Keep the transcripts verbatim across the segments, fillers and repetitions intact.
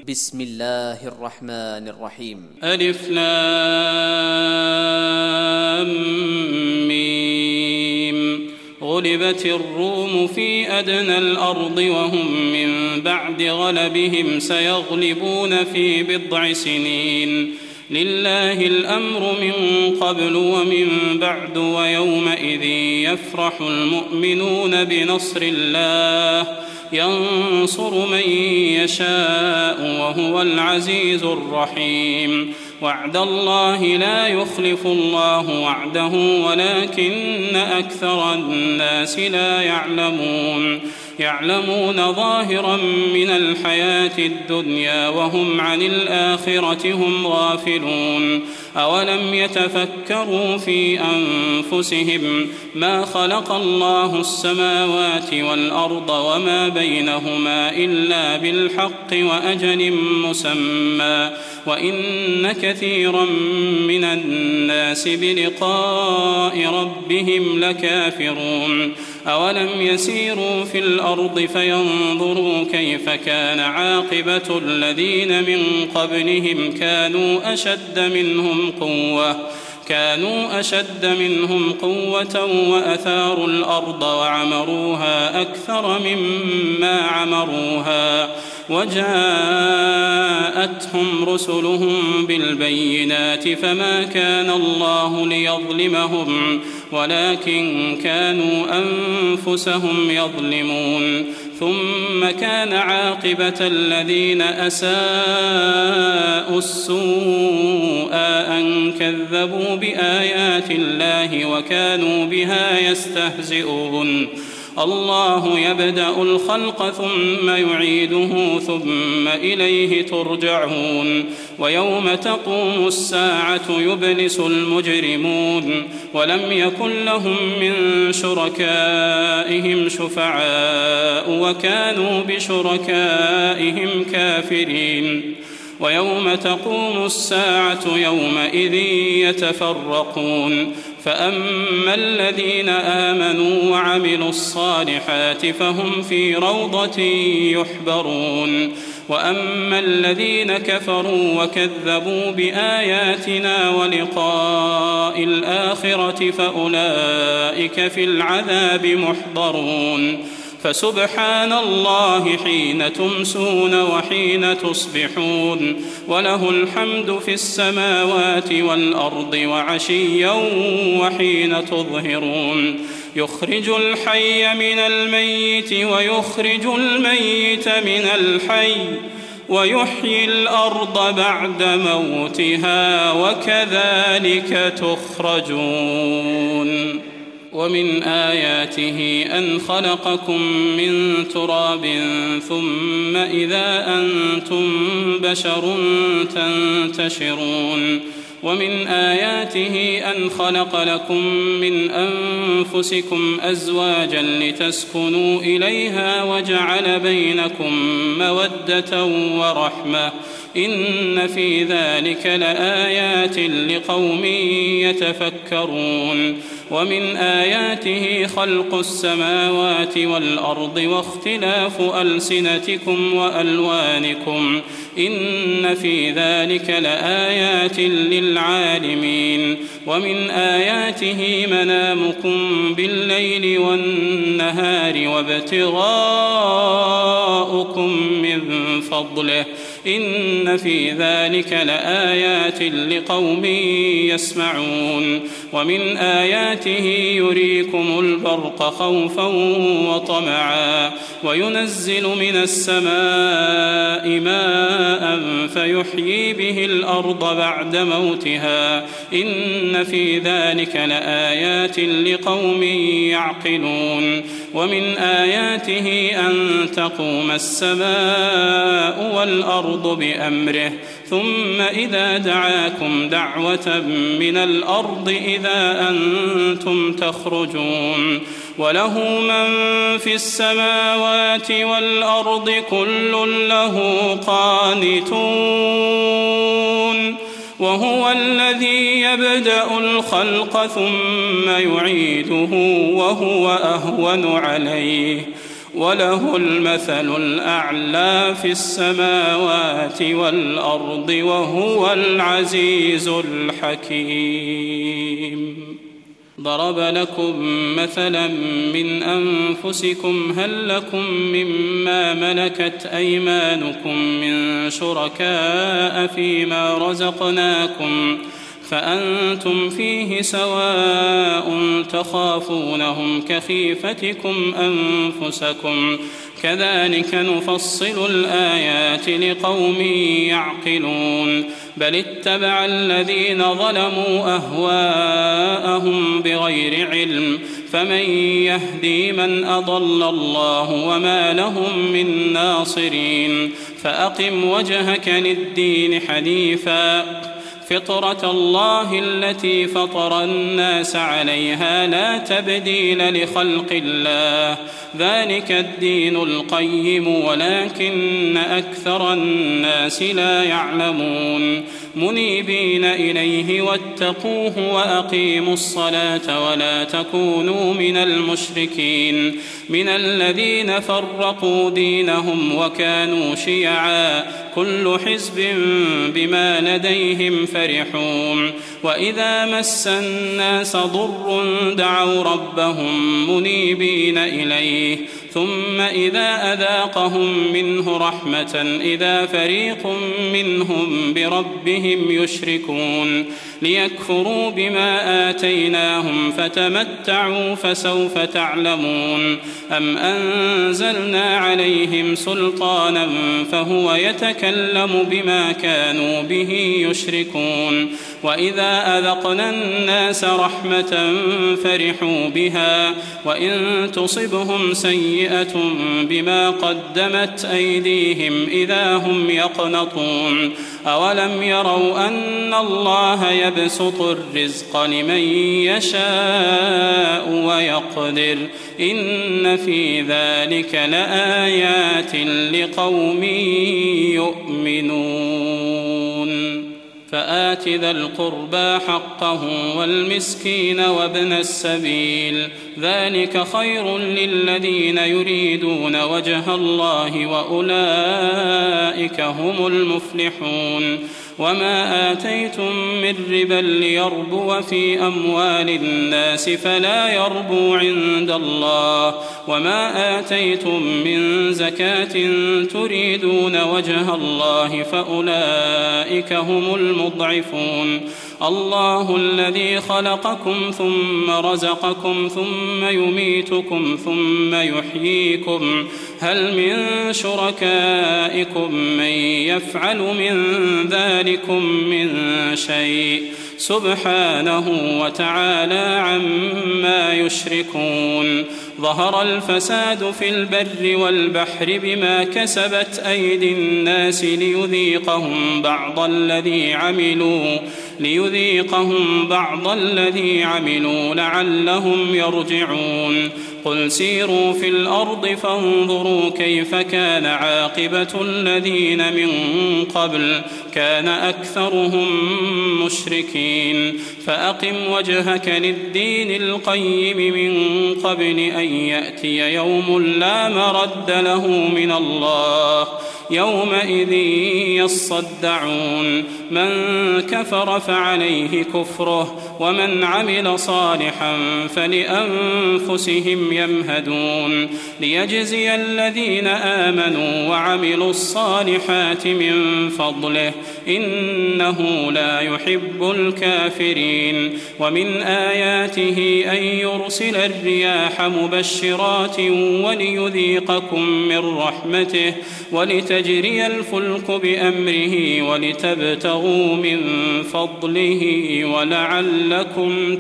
بسم الله الرحمن الرحيم. ألف لام ميم. غلبت الروم في أدنى الأرض وهم من بعد غلبهم سيغلبون في بضع سنين. لله الأمر من قبل ومن بعد ويومئذ يفرح المؤمنون بنصر الله ينصر من يشاء وهو العزيز الرحيم. وعد الله لا يخلف الله وعده ولكن أكثر الناس لا يعلمون. يعلمون ظاهرا من الحياة الدنيا وهم عن الآخرة هم غافلون. أولم يتفكروا في أنفسهم ما خلق الله السماوات والأرض وما بينهما إلا بالحق وأجل مسمى وإن كثيرا من الناس بلقاء ربهم لكافرون. أولم يسيروا في الأرض فينظروا كيف كان عاقبة الذين من قبلهم كانوا أشد منهم قوة كانوا أشد منهم قوة وأثاروا الأرض وعمروها أكثر مما عمروها وجاءتهم رسلهم بالبينات فما كان الله ليظلمهم ولكن كانوا أنفسهم يظلمون. ثم كان عاقبة الذين أساءوا السوء أن كذبوا بآيات الله وكانوا بها يستهزئون. الله يبدأ الخلق ثم يعيده ثم إليه ترجعون. ويوم تقوم الساعة يبلس المجرمون ولم يكن لهم من شركائهم شفعاء وكانوا بشركائهم كافرين. ويوم تقوم الساعة يومئذ يتفرقون فأما الذين آمنوا وعملوا الصالحات فهم في روضة يحبرون وأما الذين كفروا وكذبوا بآياتنا ولقاء الآخرة فأولئك في العذاب محضرون. فسبحان الله حين تمسون وحين تصبحون وله الحمد في السماوات والأرض وعشيا وحين تظهرون. يخرج الحي من الميت ويخرج الميت من الحي ويحيي الأرض بعد موتها وكذلك تخرجون. ومن آياته أن خلقكم من تراب ثم إذا أنتم بشر تنتشرون. ومن آياته أن خلق لكم من أنفسكم أزواجا لتسكنوا إليها وجعل بينكم مودة ورحمة إن في ذلك لآيات لقوم يتفكرون. ومن آياته خلق السماوات والأرض واختلاف ألسنتكم وألوانكم إن في ذلك لآيات للعالمين. ومن آياته منامكم بالليل والنهار وابتغاؤكم من فضله إن في ذلك لآيات لقوم يسمعون. ومن آياته يريكم البرق خوفا وطمعا وينزل من السماء ماء فيحيي به الأرض بعد موتها إن في ذلك لآيات لقوم يعقلون. ومن آياته أن تقوم السماء والأرض بأمره ثم إذا دعاكم دعوة من الأرض إذا أنتم تخرجون. وله من في السماوات والأرض كل له قانتون. وهو الذي يبدأ الخلق ثم يعيده وهو أهون عليه وله المثل الأعلى في السماوات والأرض وهو العزيز الحكيم. ضرب لكم مثلا من أنفسكم هل لكم مما ملكت أيمانكم من شركاء فيما رزقناكم فأنتم فيه سواء تخافونهم كخيفتكم أنفسكم كذلك نفصل الآيات لقوم يعقلون بل اتبع الذين ظلموا أهواءهم بغير علم فمن يهدي من أضل الله وما لهم من ناصرين فأقم وجهك للدين حنيفا فطرة الله التي فطر الناس عليها لا تبديل لخلق الله ذلك الدين القيم ولكن أكثر الناس لا يعلمون منيبين إليه واتقوه وأقيموا الصلاة ولا تكونوا من المشركين من الذين فرقوا دينهم وكانوا شيعا كل حزب بما لديهم فرحون وإذا مس الناس ضر دعوا ربهم منيبين إليه ثم إذا أذاقهم منه رحمة إذا فريق منهم بربهم يشركون ليكفروا بما آتيناهم فتمتعوا فسوف تعلمون أم أنزلنا عليهم سلطانا فهو يتكلم بما كانوا به يشركون وإذا أذقنا الناس رحمة فرحوا بها وإن تصبهم سيئة بما قدمت أيديهم إذا هم يقنطون أولم يروا أن الله يبسط الرزق لمن يشاء ويقدر إن في ذلك لآيات لقوم يؤمنون فآت ذا القربى حقه والمسكين وابن السبيل ذلك خير للذين يريدون وجه الله وأولئك هم المفلحون وما آتيتم من ربا ليربو في أموال الناس فلا يربو عند الله وما آتيتم من زكاة تريدون وجه الله فأولئك هم المضعفون الله الذي خلقكم ثم رزقكم ثم يميتكم ثم يحييكم هل من شركائكم من يفعل من ذلكم من شيء سبحانه وتعالى عما يشركون ظهر الفساد في البر والبحر بما كسبت أيدي الناس ليذيقهم بعض الذي عملوا ليذيقهم بعض الذي عملوا لعلهم يرجعون قل سيروا في الأرض فانظروا كيف كان عاقبة الذين من قبل كان أكثرهم مشركين فأقم وجهك للدين القيم من قبل أن يأتي يوم لا مرد له من الله يومئذ يصدعون من كفر فعليه كفره ومن عمل صالحا فلأنفسهم يمهدون ليجزي الذين آمنوا وعملوا الصالحات من فضله إنه لا يحب الكافرين ومن آياته أن يرسل الرياح مبشرات وليذيقكم من رحمته ولتجري الفلك بأمره ولتبتغوا من فضله ولعلكم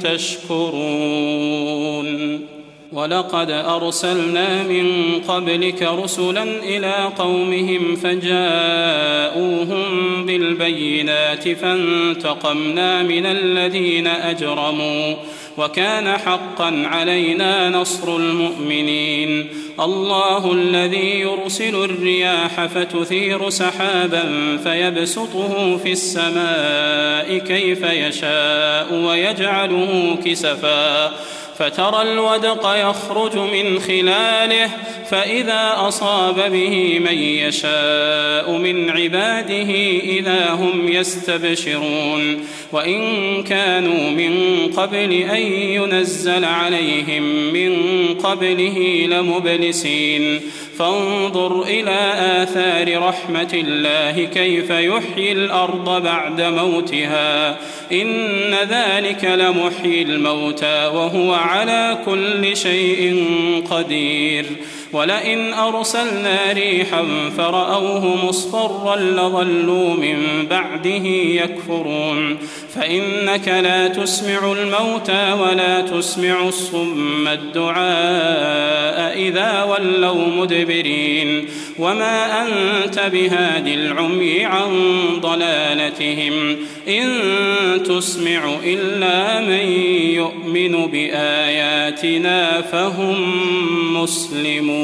تشكرون ولقد أرسلنا من قبلك رسلا إلى قومهم فجاءوهم بالبينات فانتقمنا من الذين أجرموا وكان حقا علينا نصر المؤمنين الله الذي يرسل الرياح فتثير سحابا فيبسطه في السماء كيف يشاء ويجعله كسفا فترى الودق يخرج من خلاله فإذا أصاب به من يشاء من عباده إذا هم يستبشرون وإن كانوا من قبل أن ينزل عليهم من قبله لمبلسين فانظر إلى آثار رحمة الله كيف يحيي الأرض بعد موتها إن ذلك لمحيي الموتى وهو على كل شيء قدير ولئن أرسلنا ريحا فرأوه مصفرا لظلوا من بعده يكفرون فإنك لا تسمع الموتى ولا تسمع الصم الدعاء إذا ولوا مدبرين وما أنت بهادي العمي عن ضلالتهم إن تسمع إلا من يؤمن بآياتنا فهم مسلمون.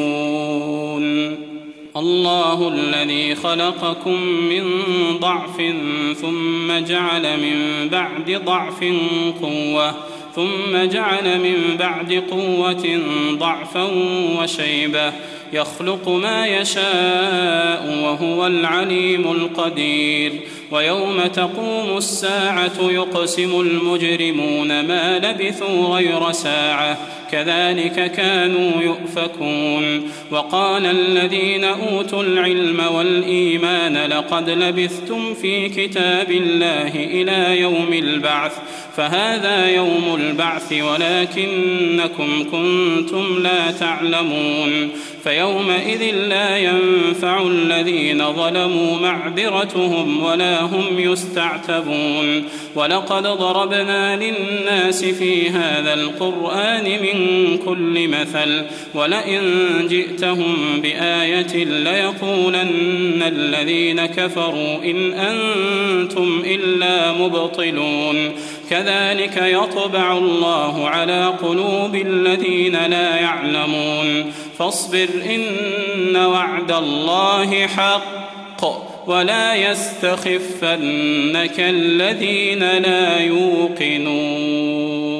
الله الذي خلقكم من ضعف ثم جعل من بعد ضعف قوة ثم جعل من بعد قوة ضعفا وشيبة يخلق ما يشاء وهو العليم القدير ويوم تقوم الساعة يقسم المجرمون ما لبثوا غير ساعة كذلك كانوا يؤفكون وقال الذين أوتوا العلم والإيمان لقد لبثتم في كتاب الله إلى يوم البعث فهذا يوم البعث ولكنكم كنتم لا تعلمون فيومئذ لا ينفع الذين ظلموا معذرتهم ولا هم يستعتبون ولقد ضربنا للناس في هذا القرآن من كل مثل ولئن جئتهم بآية ليقولن الذين كفروا إن أنتم إلا مبطلون كذلك يطبع الله على قلوب الذين لا يعلمون فاصبر إن وعد الله حق ولا يستخفنك الذين لا يوقنون.